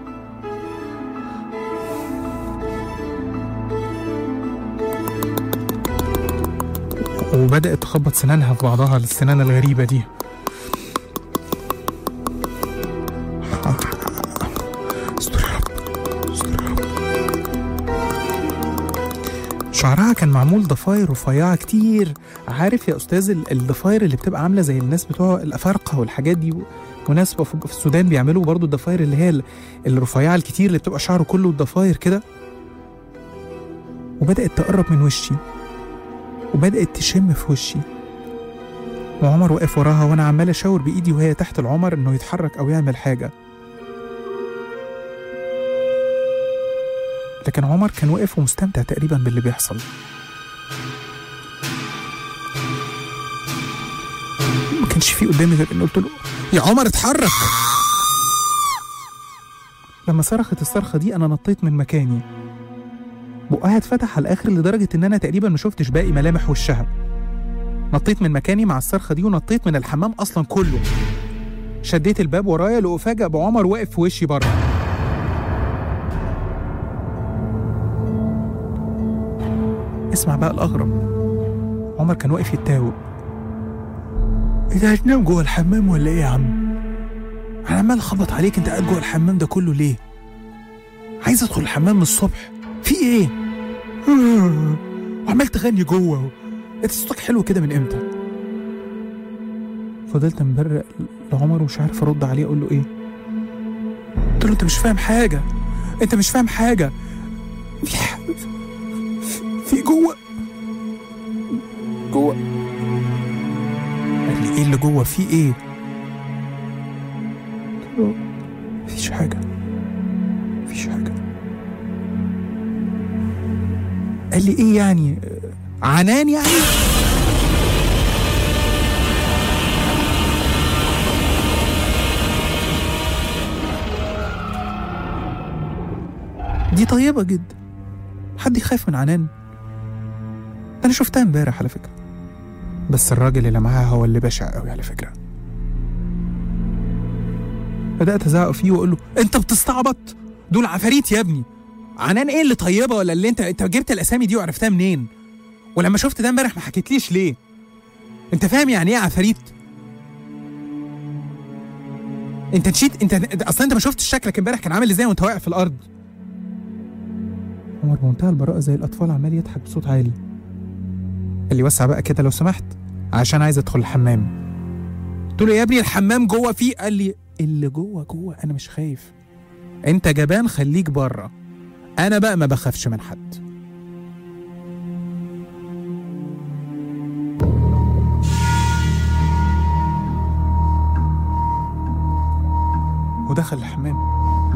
وبدأت تخبط سنانها في بعضها، السنان الغريبة دي. استر يا رب، استر يا رب. شعرها كان معمول ضفاير رفيعة كتير. عارف يا أستاذ الضفاير اللي بتبقى عاملة زي الناس بتوع الأفارقة والحاجات دي، وناس في السودان بيعملوا برضو الضفاير اللي هي الرفيعة الكتير اللي بتبقى شعره كله الضفاير كده. وبدأت تقرب من وشي وبدأت تشم في وشي، وعمر واقف وراها وانا عمال اشاور بايدي وهي تحت العمر انه يتحرك او يعمل حاجة. لكن عمر كان واقف ومستمتع تقريبا باللي بيحصل. ما كانش فيه قدامي غير انه قلت له يا عمر اتحرك. لما صرخت الصرخة دي انا نطيت من مكاني، بقها اتفتح على الاخر لدرجة ان انا تقريبا ما شفتش باقي ملامح وشها. نطيت من مكاني مع الصرخة دي ونطيت من الحمام اصلا كله. شديت الباب ورايا لأفاجأ بعمر واقف في وشي بره. اسمع بقى الأغرب، عمر كان واقف يتاوب. انت هتنام جوه الحمام ولا ايه يا عم؟ انا عمال اخبط عليك، انت قاعد جوه الحمام ده كله ليه؟ عايز ادخل الحمام من الصبح، في ايه؟ وعمال تغني جوه، انت صوتك حلو كده من امتى؟ فضلت مبرق لعمر ومش عارف ارد عليه اقول له ايه. قلت له انت مش فاهم حاجه، انت مش فاهم حاجه، في ح... في جوه جوه. قال لي ايه اللي جوه؟ في ايه؟ قلت له مفيش حاجه مفيش حاجه. قال لي ايه يعني؟ عنان يعني؟ دي طيبة جدا، حد يخاف من عنان؟ ده أنا شفتها امبارح على فكرة، بس الراجل اللي معاها هو اللي بشع قوي على فكرة. بدأت أزعق فيه وأقول له أنت بتستعبط؟ دول عفاريت يا ابني. عنان إيه اللي طيبة ولا اللي أنت أنت جبت الأسامي دي وعرفتها منين؟ ولما شفت ده امبارح ما حكيتليش ليه؟ أنت فاهم يعني إيه عفاريت؟ أنت نسيت؟ أنت أصلا أنت ما شفتش شكلك امبارح كان عامل إزاي وأنت واقع في الأرض؟ عمر بمنتهى البراءة زي الأطفال عمال يضحك بصوت عالي. قال لي وسع بقى كده لو سمحت عشان عايز أدخل الحمام. قلت له يا ابني الحمام جوه فيه. قال لي اللي جوه جوه، أنا مش خايف. أنت جبان خليك بره، أنا بقى ما بخافش من حد. ودخل الحمام.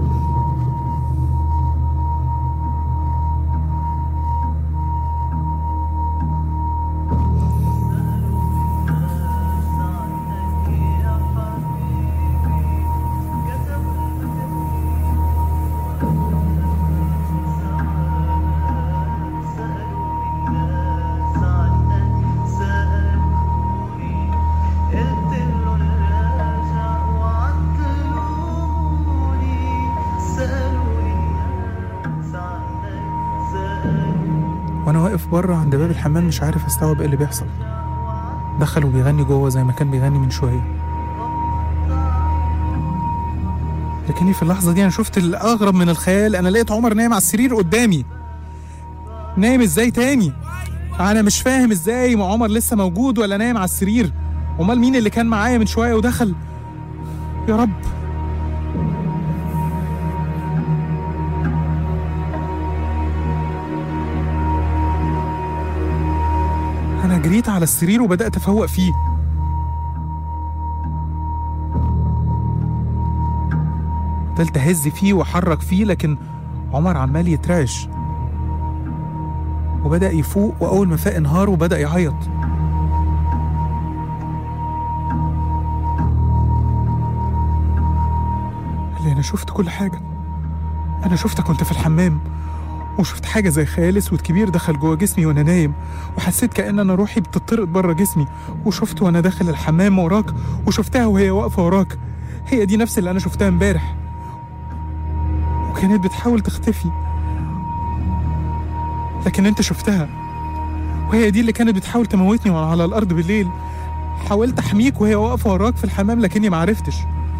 وانا واقف بره عند باب الحمام مش عارف استوعب ايه اللي بيحصل. دخل وبيغني جوه زي ما كان بيغني من شويه، لكني في اللحظه دي انا شفت الاغرب من الخيال. انا لقيت عمر نايم على السرير قدامي. نايم ازاي تاني؟ انا مش فاهم ازاي ما عمر لسه موجود ولا نايم على السرير. امال مين اللي كان معايا من شويه ودخل؟ يا رب. أنا جريت على السرير وبدأت أفوق فيه. فضلت أهز فيه وأحرك فيه، لكن عمر عمال يترعش وبدأ يفوق، وأول ما فاق انهار وبدأ يعيط. قال لي أنا شفت كل حاجة، أنا شفتك كنت في الحمام، وشفت حاجة زي خيال اسود كبير دخل جوه جسمي وانا نايم، وحسيت كأن انا روحي بتطرد بره جسمي، وشفت وانا داخل الحمام وراك، وشفتها وهي واقفة وراك. هي دي نفس اللي انا شفتها امبارح، وكانت بتحاول تختفي، لكن انت شفتها، وهي دي اللي كانت بتحاول تموتني وانا على الارض بالليل. حاولت احميك وهي واقفة وراك في الحمام لكني معرفتش.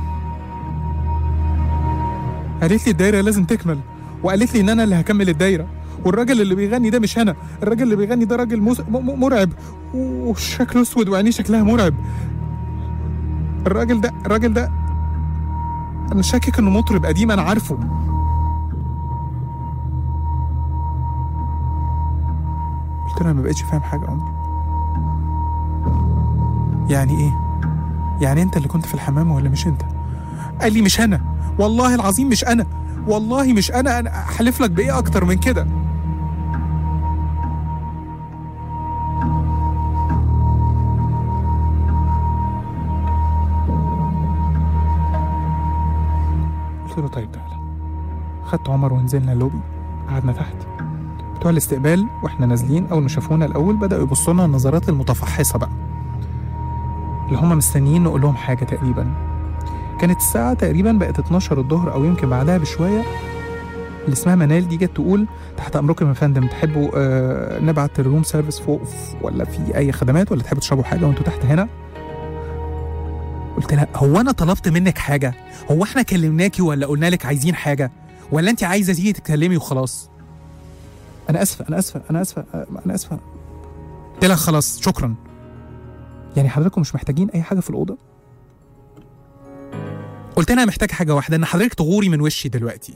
قالت لي الدايرة لازم تكمل، وقالت لي ان انا اللي هكمل الدايره، والراجل اللي بيغني ده مش انا. الراجل اللي بيغني ده راجل مس... م... مرعب، وشكله اسود وعينيه شكلها مرعب. الراجل ده الراجل ده انا شاكك انه مطرب قديم انا عارفه. قلت له انا ما بقتش فاهم حاجه يا عمر. يعني ايه؟ يعني انت اللي كنت في الحمام ولا مش انت؟ قال لي مش انا، والله العظيم مش انا، والله مش انا. انا احلف لك بايه اكتر من كده؟ قلت له طيب تعالى. خدت عمر ونزلنا اللوبي، قعدنا تحت. بتوع الاستقبال واحنا نازلين اول ما شافونا الاول بداوا يبصوا لنا النظرات المتفحصه بقى، اللي هم مستنيين نقول لهم حاجه. تقريبا كانت الساعه تقريبا بقت اتناشر الظهر او يمكن بعدها بشويه. اللي اسمها منال دي جت تقول تحت امركم يا فندم، تحبوا آه نبعت الروم سيرفيس فوق ولا في اي خدمات، ولا تحبوا تشربوا حاجه وانتوا تحت هنا؟ قلت لها هو انا طلبت منك حاجه؟ هو احنا كلمناكي ولا قلنا لك عايزين حاجه، ولا انت عايزه تيجي تتكلمي وخلاص؟ انا اسفه انا اسفه انا اسفه انا اسفه. قلت لها خلاص شكرا. يعني حضراتكم مش محتاجين اي حاجه في الاوضه؟ قلت أنا محتاج حاجة واحدة، إن حضرتك تغوري من وشي دلوقتي.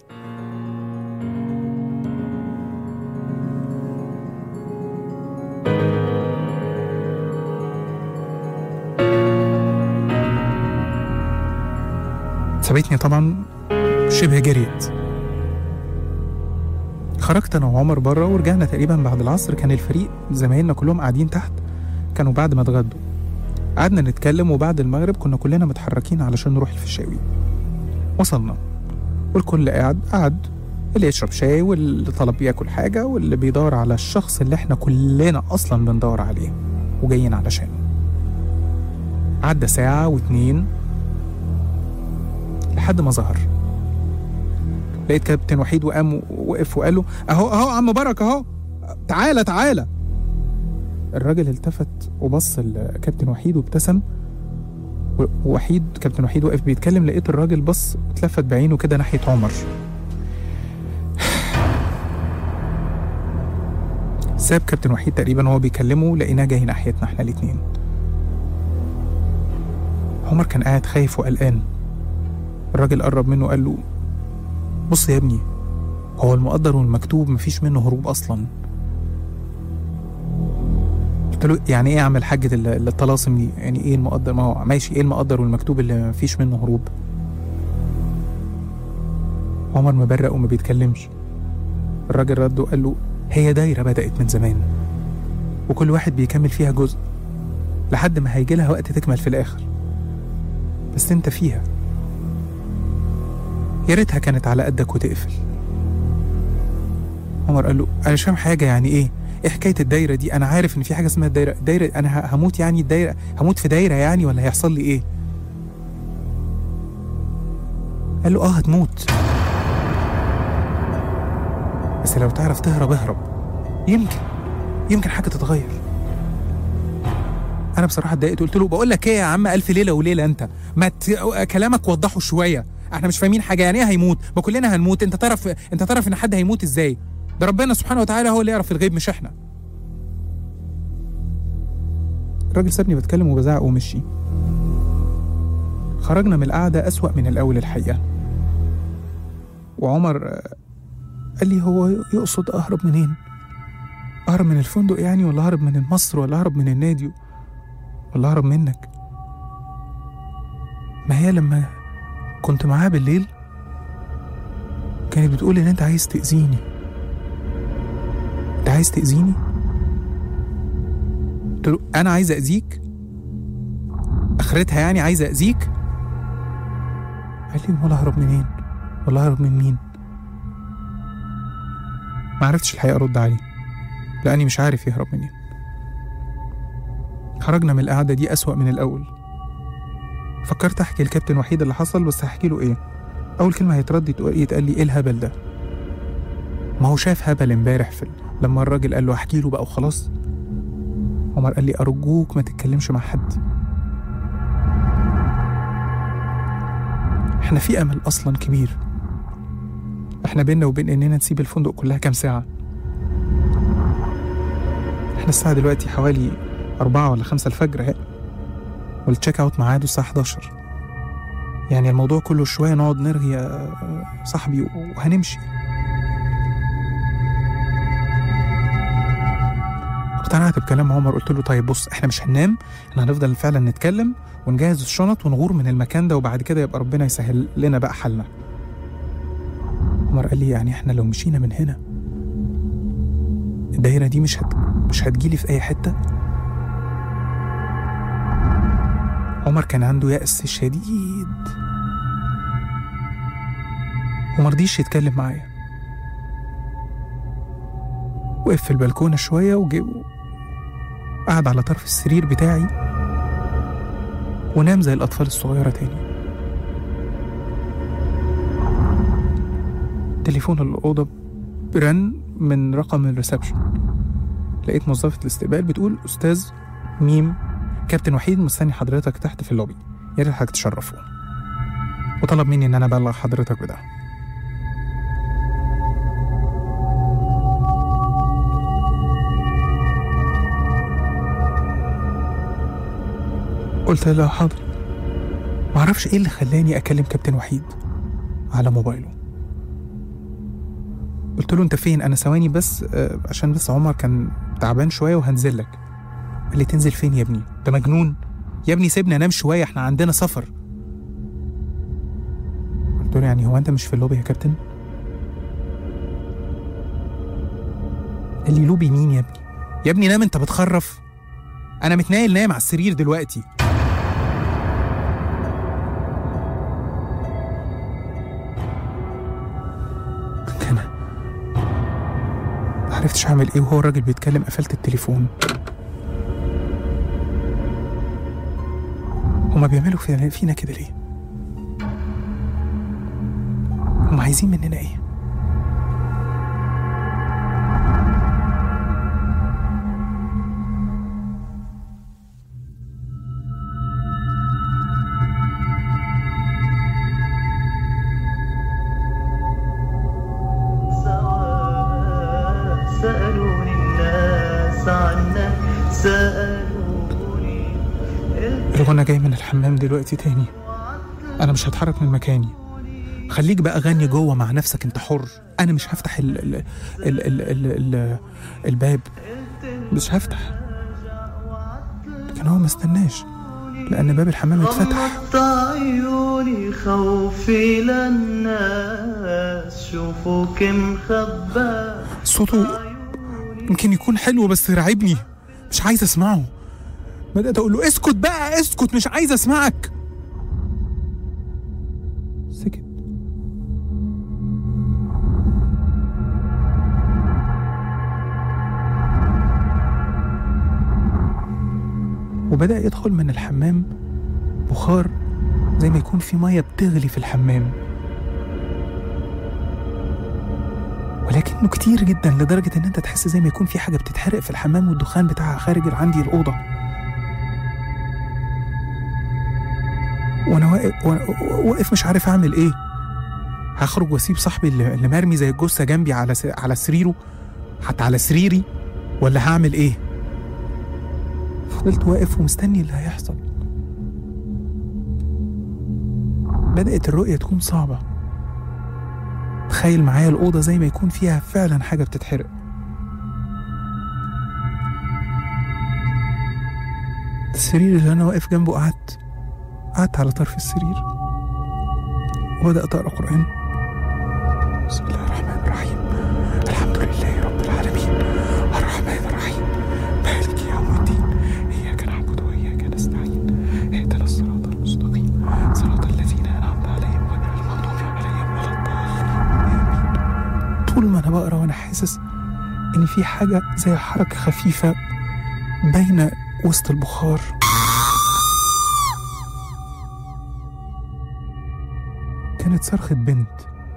سابتني طبعا شبه جريت. خرجت أنا وعمر بره ورجعنا تقريبا بعد العصر. كان الفريق زمايلنا كلهم قاعدين تحت، كانوا بعد ما اتغدوا. قعدنا نتكلم وبعد المغرب كنا كلنا متحركين علشان نروح الفيشاوي. وصلنا والكل قاعد قعد، اللي يشرب شاي واللي طلب ياكل حاجة واللي بيدور على الشخص اللي احنا كلنا أصلا بندور عليه وجايين علشانه. عدى ساعة واتنين لحد ما ظهر. لقيت كابتن وحيد وقام وقف وقال له اهو اهو عم بركة اهو، تعالى تعالى. الراجل التفت وبص لكابتن وحيد وابتسم. ووحيد كابتن وحيد وقف بيتكلم، لقيت الراجل بص اتلفت بعينه كده ناحية عمر. ساب كابتن وحيد تقريبا وهو بيكلمه، لقيناه جاي ناحيتنا احنا الاتنين. عمر كان قاعد خايف وقلقان. الراجل قرب منه وقال له بص يا ابني، هو المقدر والمكتوب مفيش منه هروب اصلا. قلت له يعني ايه اعمل حاجة الطلاسم دي؟ يعني ايه المقدر؟ ما هو ماشي، ايه المقدر والمكتوب اللي مفيش منه هروب؟ عمر مبرق وما بيتكلمش. الراجل رد وقال له هي دايرة بدأت من زمان وكل واحد بيكمل فيها جزء لحد ما هيجي لها وقت تكمل في الآخر، بس انت فيها. يا ريتها كانت على قدك وتقفل. عمر قال له انا مش فاهم حاجة، يعني ايه؟ ايه حكاية الدايرة دي؟ انا عارف ان في حاجة اسمها الدايرة. الدايرة انا هموت يعني؟ الدايرة هموت في دايرة يعني ولا هيحصل لي ايه؟ قال له اه هتموت، بس لو تعرف تهرب اهرب، يمكن يمكن حاجة تتغير. أنا بصراحة اتضايقت، قلت له بقول لك إيه يا عم، ألف ليلة وليلة أنت ما ت... كلامك وضحه شوية، إحنا مش فاهمين حاجة. يعني إيه هيموت؟ ما كلنا هنموت. أنت تعرف أنت تعرف إن حد هيموت إزاي؟ ده ربنا سبحانه وتعالى هو اللي يعرف الغيب مش إحنا. الراجل سابني بتكلم وبزعق ومشي. خرجنا من القعدة أسوأ من الأول الحقيقة. وعمر قال لي هو يقصد أهرب منين؟ أهرب من الفندق يعني، ولا أهرب من مصر، ولا أهرب من النادي، ولا أهرب منك؟ ما هي لما كنت معاها بالليل كانت بتقول إن أنت عايز تأذيني. أنت عايز تأذيني؟ قلت له أنا عايز أذيك؟ آخرتها يعني عايز أذيك؟ قال لي ولا أهرب منين؟ ولا أهرب من مين؟ ما عرفتش الحقيقة أرد عليه لأني مش عارف يهرب منين. خرجنا من القعدة دي أسوأ من الأول. فكرت أحكي لكابتن وحيد اللي حصل، بس هحكي له إيه؟ أول كلمة هيترد يتقال لي إيه الهبل ده؟ ما هو شاف هبل امبارح في لما الراجل قال له أحكي له بقى وخلاص. عمر قال لي أرجوك ما تتكلمش مع حد، إحنا في أمل أصلا كبير. إحنا بيننا وبين إننا نسيب الفندق كلها كام ساعة. إحنا الساعة دلوقتي حوالي أربعة ولا خمسة الفجر، والتشيك أوت ميعاده الساعة حداشر. يعني الموضوع كله شوية نقعد نرغي يا صاحبي وهنمشي. اقتنعت بكلام عمر، قلت له طيب بص، احنا مش هننام، احنا هنفضل فعلا نتكلم ونجهز الشنط ونغور من المكان ده، وبعد كده يبقى ربنا يسهل لنا بقى حالنا. عمر قال لي يعني احنا لو مشينا من هنا الدايرة دي مش هت... مش هتجيلي في اي حتة؟ عمر كان عنده يأس شديد ومرضيش يتكلم معايا. وقف في البلكونة شوية وجيب قعد على طرف السرير بتاعي ونام زي الأطفال الصغيرة تاني. تليفون الأوضة برن من رقم الريسبشن. لقيت موظفة الاستقبال بتقول أستاذ ميم كابتن وحيد مستني حضرتك تحت في اللوبي، يا ريت حضرتك تشرفه، وطلب مني إن أنا أبلغ حضرتك بده. قلت له حاضر، معرفش ايه اللي خلاني اكلم كابتن وحيد على موبايله. قلت له انت فين؟ انا ثواني بس آه عشان بس عمر كان تعبان شويه وهنزل لك. قال لي تنزل فين يا ابني؟ انت مجنون يا ابني، سيبنا انام شويه احنا عندنا سفر. قلت له يعني هو انت مش في اللوبي يا كابتن؟ قال لي لوبي مين يا ابني؟ يا ابني نام انت بتخرف، انا متنايل نايم على السرير دلوقتي. انا معرفتش اعمل ايه وهو الراجل بيتكلم. قفلت التليفون. هما بيعملوا فينا كده ليه؟ هما عايزين مننا ايه؟ سألوني الناس عنك سألوني. الغنى جاي من الحمام دلوقتي تاني، انا مش هتحرك من مكاني. خليك بقى غني جوه مع نفسك، انت حر. انا مش هفتح ال ال ال ال ال ال الباب، مش هفتح. لكن هو ما استناش لان باب الحمام اتفتح. غمضت عيوني خوفي للناس شوفوك مخبى. صوته يمكن يكون حلو بس راعبني، مش عايز اسمعه. بدأت اقول له اسكت بقى اسكت، مش عايز اسمعك. سكت. وبدأ يدخل من الحمام بخار زي ما يكون في مية بتغلي في الحمام، ولكنه كتير جدا لدرجة ان انت تحس زي ما يكون في حاجة بتتحرق في الحمام والدخان بتاعها خارج عندي الأوضة. وانا واقف, واقف مش عارف اعمل ايه. هخرج واسيب صاحبي اللي مرمي زي الجثة جنبي على على سريره، حتى على سريري، ولا هعمل ايه؟ فضلت واقف ومستني اللي هيحصل. بدأت الرؤية تكون صعبة. تخيل معايا الأوضة زي ما يكون فيها فعلا حاجة بتتحرق. السرير اللي أنا واقف جنبه قعدت قعدت على طرف السرير وبدأت أقرأ قرآن. بسم الله الرحمن الرحيم، الحمد لله رب العالمين الرحمن الرحيم مالك يوم الدين إياك نعبد وإياك نستعين اهدنا الصراط المستقيم صراط الذين أنعمت عليهم غير المغضوب عليهم ولا الضالين آمين. طول ما أنا بقرأ وأنا حاسس إن في حاجة زي حركة خفيفة بين وسط البخار. كانت صرخة بنت.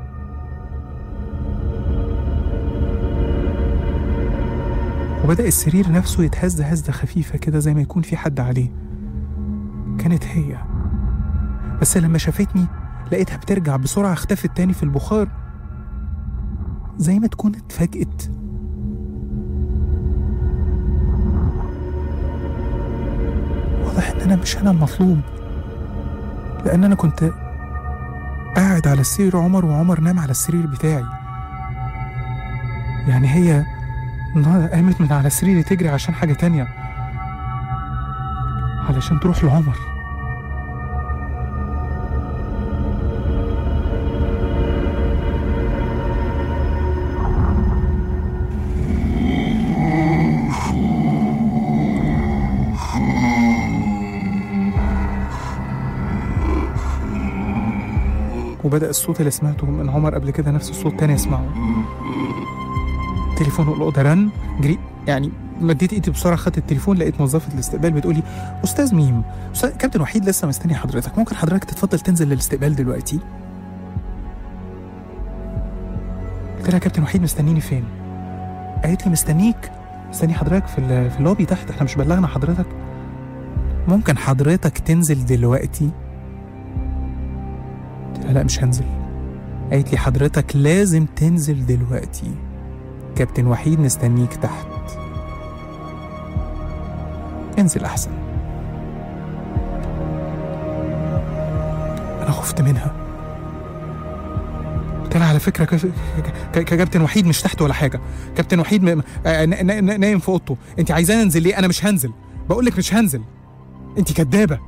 وبدأ السرير نفسه يتهز هزة خفيفة كده زي ما يكون في حد عليه. كانت هي، بس لما شافتني لقيتها بترجع بسرعة، اختفت تاني في البخار زي ما تكون اتفاجئت. واضح ان انا مش انا المطلوب، لان انا كنت قاعد على السرير عمر وعمر نام على السرير بتاعي. يعني هي قامت من على سريري تجري عشان حاجة تانية، علشان تروح لعمر. وبدأ الصوت اللي سمعته من عمر قبل كده نفس الصوت تاني اسمعه. تليفون الأوضة رن، جري يعني مديت ايدي بسرعة، خدت التليفون لقيت موظفة الاستقبال بتقولي أستاذ ميم، أستاذ كابتن وحيد لسه مستني حضرتك، ممكن حضرتك تتفضل تنزل للاستقبال دلوقتي؟ قلت لها كابتن وحيد مستنيني فين؟ قالت لي مستنيك، مستني حضرتك في في اللوبي تحت، احنا مش بلغنا حضرتك؟ ممكن حضرتك تنزل دلوقتي؟ لا مش هنزل. قالت لي حضرتك لازم تنزل دلوقتي، كابتن وحيد مستنيك تحت، انزل احسن. خفت منها. قلت لها على فكرة ك- ك- كابتن وحيد مش تحت ولا حاجة، كابتن وحيد م... آه ن... ن... نايم في أوضته، أنت عايزاني أنزل ليه؟ أنا مش هنزل، بقولك مش هنزل، أنت كدابة.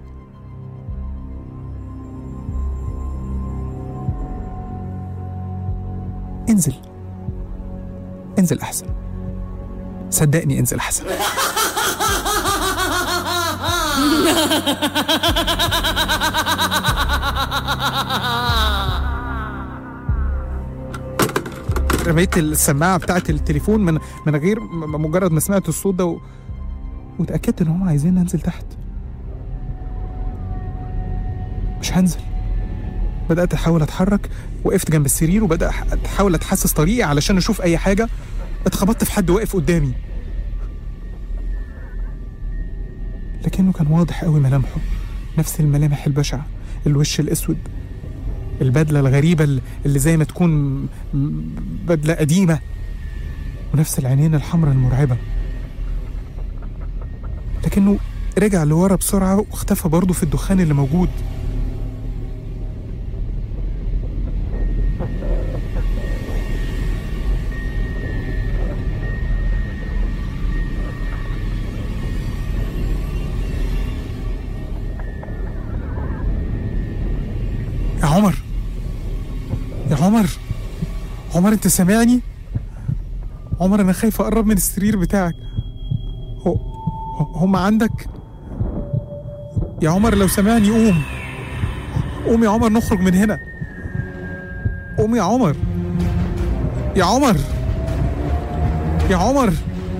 انزل انزل أحسن، صدقني انزل أحسن. رميت السماعة بتاعت التليفون من من غير م- مجرد ما سمعت الصوت ده و... وتأكدت إن هم عايزين أنزل تحت. مش هنزل. بدأت أحاول أتحرك، وقفت جنب السرير وبدأت أحاول أتحسس طريقي علشان أشوف أي حاجة. اتخبطت في حد واقف قدامي، لكنه كان واضح قوي ملامحه، نفس الملامح البشعة، الوش الأسود، البدلة الغريبة اللي زي ما تكون م- بدلة قديمة، ونفس العينين الحمراء المرعبة. لكنه رجع لورا بسرعة واختفى برضه في الدخان اللي موجود. يا عمر، يا عمر، عمر انت سامعني؟ عمر انا خايف اقرب من السرير بتاعك. هو هم عندك؟ يا عمر لو سامعني قوم، قوم يا عمر نخرج من هنا، قوم يا عمر، يا عمر، يا عمر.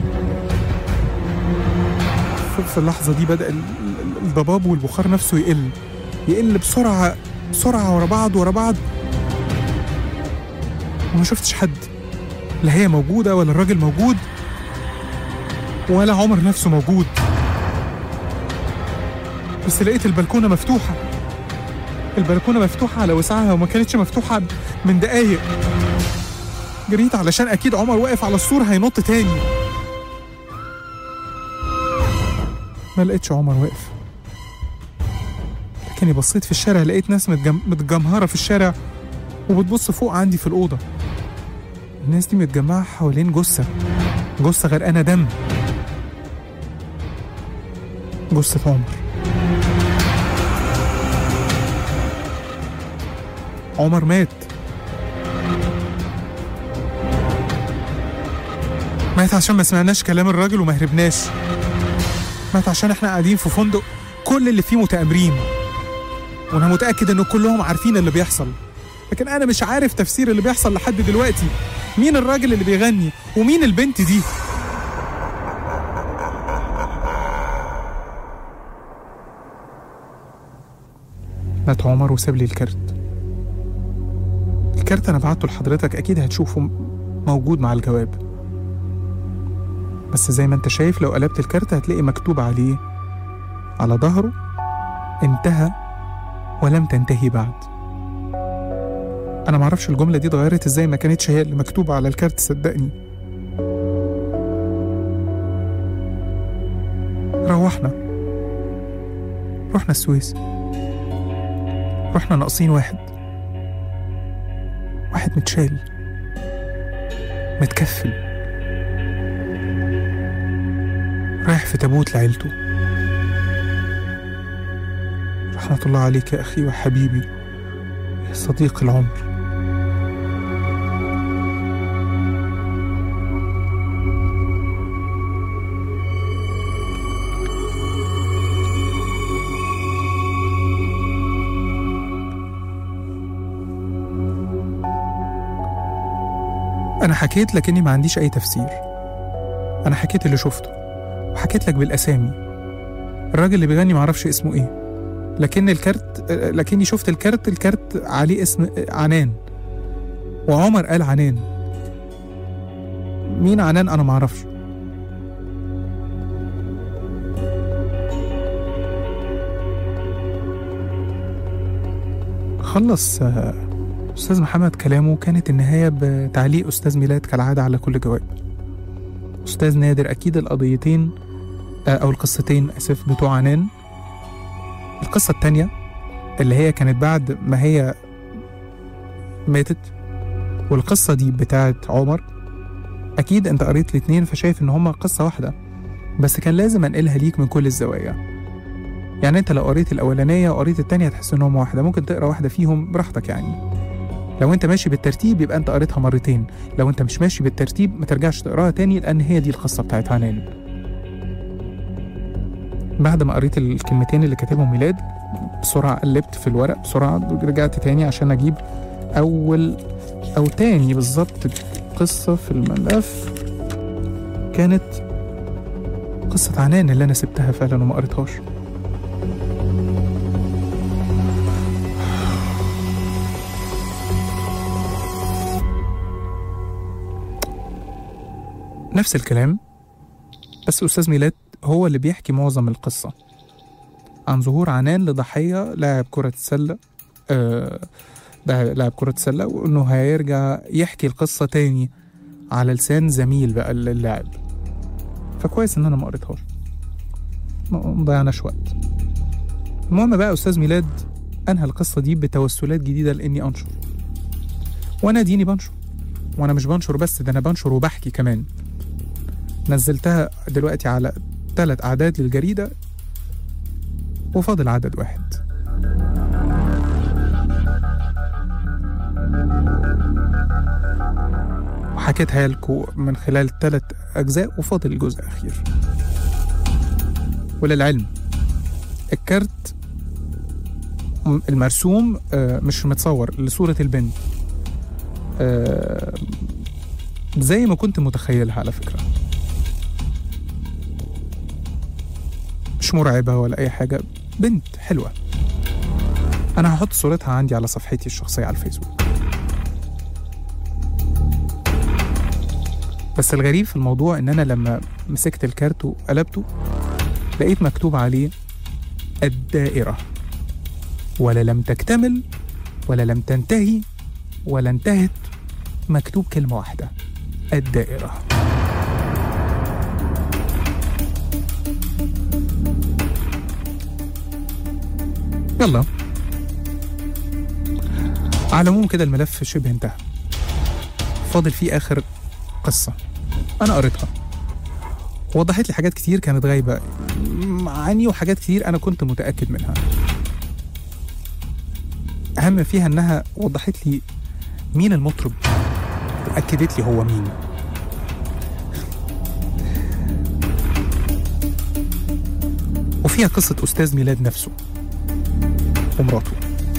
في اللحظة دي بدأ الضباب والبخار نفسه يقل يقل بسرعة بسرعة ورا بعض ورا بعض، وما شفتش حد، لا هي موجودة ولا الراجل موجود ولا عمر نفسه موجود. بس لقيت البلكونة مفتوحة، البلكونة مفتوحة على وسعها، وما كانتش مفتوحة من دقايق. جريت علشان أكيد عمر واقف على السور هينط تاني. ما لقيتش عمر واقف، لكني بصيت في الشارع لقيت ناس متجم... متجمهرة في الشارع وبتبص فوق عندي في الأوضة. الناس دي متجمعة حوالين جثة، جثة غرقانة دم، جثة عمر. عمر مات، مات عشان ما سمعناش كلام الراجل وما هربناش، مات عشان احنا قاعدين في فندق كل اللي فيه متآمرين، وانا متأكد ان كلهم عارفين اللي بيحصل، لكن انا مش عارف تفسير اللي بيحصل لحد دلوقتي. مين الراجل اللي بيغني ومين البنت دي؟ مات عمر وساب لي الكارت. الكارت انا بعته لحضرتك، اكيد هتشوفه موجود مع الجواب، بس زي ما انت شايف لو قلبت الكارت هتلاقي مكتوب عليه على ظهره انتهى ولم تنتهي بعد. انا معرفش الجملة دي اتغيرت ازاي، ما كانتش هي اللي مكتوبة على الكارت صدقني. روحنا رحنا السويس، رحنا ناقصين واحد، واحد متشال متكفل رايح في تابوت لعيلته. رحمة الله عليك يا أخي وحبيبي يا صديق العمر. أنا حكيت لكني ما عنديش أي تفسير. أنا حكيت اللي شفته وحكيت لك بالأسامي. الراجل اللي بيغني معرفش اسمه إيه، لكن الكارت لكني شفت الكارت الكارت عليه اسم عنان، وعمر قال عنان. مين عنان أنا معرفش. خلص أستاذ محمد كلامه، كانت النهاية بتعليق أستاذ ميلاد كالعادة على كل جواب. أستاذ نادر أكيد القضيتين أو القصتين أسف بتوع عنان. القصة التانية اللي هي كانت بعد ما هي ماتت، والقصة دي بتاعت عمر أكيد أنت قريت الاتنين فشايف إن هما قصة واحدة، بس كان لازم أنقلها ليك من كل الزوايا. يعني أنت لو قريت الأولانية وقريت التانية هتحس إن هما واحدة، ممكن تقرأ واحدة فيهم براحتك. يعني لو أنت ماشي بالترتيب يبقى أنت قريتها مرتين، لو أنت مش ماشي بالترتيب ما ترجعش تقراها تاني، لأن هي دي القصة بتاعت عنان. بعد ما قريت الكلمتين اللي كاتبهم ميلاد بسرعة قلبت في الورق بسرعة، رجعت تاني عشان أجيب أول أو تاني بالظبط قصة في الملف، كانت قصة عنان اللي أنا سبتها فعلا وما قريتهاش. نفس الكلام، بس أستاذ ميلاد هو اللي بيحكي معظم القصة عن ظهور عنان لضحية لاعب كرة السلة، آه لاعب كرة السلة، وإنه هيرجع يحكي القصة تاني على لسان زميل بقى اللاعب. فكويس إن أنا ما قريتهاش، ما ضيعناش وقت. المهم بقى أستاذ ميلاد أنهى القصة دي بتوسلات جديدة لإني أنشر، وأنا ديني بنشر، وأنا مش بنشر بس، ده أنا بنشر وبحكي كمان. نزلتها دلوقتي على ثلاث أعداد للجريدة وفاضل عدد واحد. وحكيتها لكم من خلال ثلاث أجزاء وفاضل الجزء الأخير. وللعلم الكارت المرسوم مش متصور لصورة البنت زي ما كنت متخيلها على فكرة، مش مرعبة ولا أي حاجة، بنت حلوة. أنا هحط صورتها عندي على صفحتي الشخصية على الفيسبوك. بس الغريب في الموضوع إن أنا لما مسكت الكارت وقلبته لقيت مكتوب عليه الدائرة، ولا لم تكتمل ولا لم تنتهي ولا انتهت، مكتوب كلمة واحدة: الدائرة. يلا، على العموم كده الملف شبه انتهى، فاضل فيه آخر قصة أنا قريتها، وضحت لي حاجات كتير كانت غايبة عني وحاجات كتير أنا كنت متأكد منها. أهم فيها إنها وضحت لي مين المطرب، وأكدت لي هو مين. وفيها قصة أستاذ ميلاد نفسه ومراته.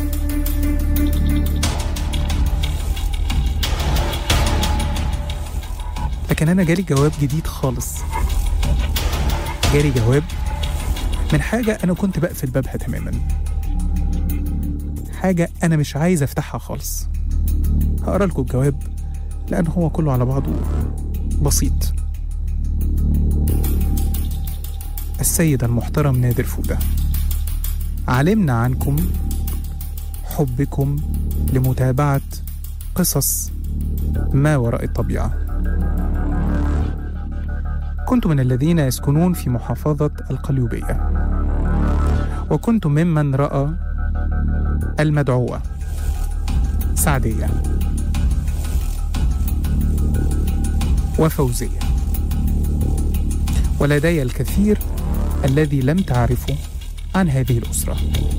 لكن أنا جالي جواب جديد خالص، جالي جواب من حاجة أنا كنت بقفل بابها تماما، حاجة أنا مش عايز أفتحها خالص. هقرأ لكم الجواب لأن هو كله على بعضه بسيط. السيد المحترم نادر فودة: علمنا عنكم حبكم لمتابعة قصص ما وراء الطبيعة. كنت من الذين يسكنون في محافظة القليوبية، وكنت ممن رأى المدعوة سعدية وفوزية، ولدي الكثير الذي لم تعرفه عن هذه الأسرة.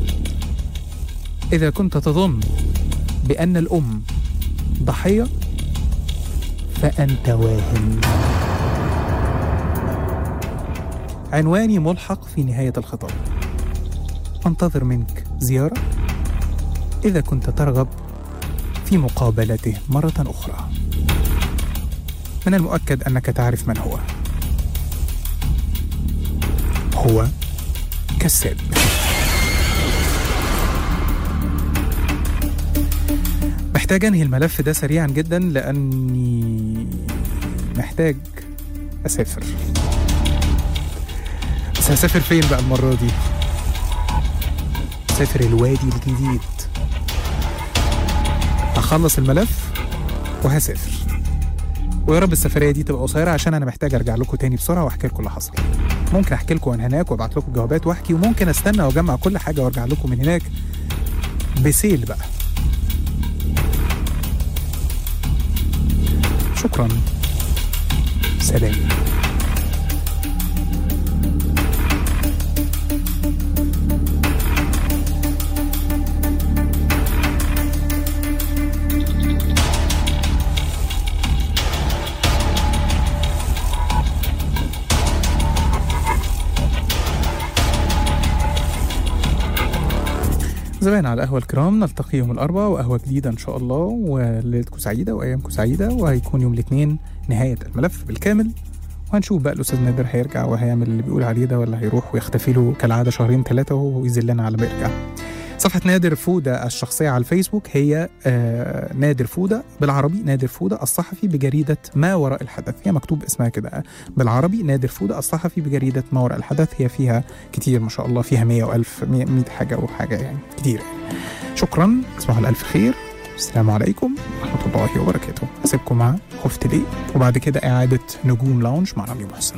إذا كنت تظن بأن الأم ضحية فأنت واهم. عنواني ملحق في نهاية الخطاب. أنتظر منك زيارة إذا كنت ترغب في مقابلته مرة أخرى. من المؤكد أنك تعرف من هو. هو كساب. محتاج أنهي الملف ده سريعا جدا لأني محتاج أسافر. بس هسافر فين بقى المرة دي؟ أسافر الوادي الجديد. هخلص الملف وهسافر، ويا رب السفرية دي تبقى قصيرة عشان أنا محتاج أرجع لكم تاني بسرعة وأحكي لكم اللي حصل. ممكن أحكي لكم عن هناك وأبعت لكم جوابات وأحكي، وممكن أستنى وأجمع كل حاجة وأرجع لكم من هناك. بسيل بقى. شكرا، سلام. زمان على القهوة الكرام، نلتقي يوم الأربعاء وقهوة جديدة إن شاء الله، وليلتكم سعيدة وأيامكم سعيدة. وهيكون يوم الاثنين نهاية الملف بالكامل، وهنشوف بقى الأستاذ نادر هيرجع وهيعمل اللي بيقول عليه ده، ولا هيروح ويختفي له كالعادة شهرين ثلاثة وهو يذلنا على ما يرجع. صفحة نادر فودة الشخصية على الفيسبوك هي آه نادر فودة بالعربي، نادر فودة الصحفي بجريدة ما وراء الحدث، هي مكتوب اسمها كده بالعربي، نادر فودة الصحفي بجريدة ما وراء الحدث. هي فيها كتير ما شاء الله، فيها مية وألف مية حاجة وحاجة يعني كتير. شكرا، تصبحوا على ألف خير، السلام عليكم ورحمة الله وبركاته. أسيبكم مع خفت ليه، وبعد كده إعادة نجوم لاونج مع رامي محسن.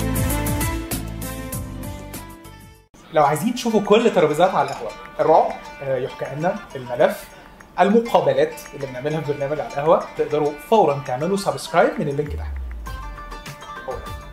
لو عايزين تشوفوا كل ترابيزات على القهوة، الرعب، يحكى أن الملف، المقابلات اللي بنعملها في برنامج على القهوة، تقدروا فورا تعملوا سبسكرايب من اللينك ده.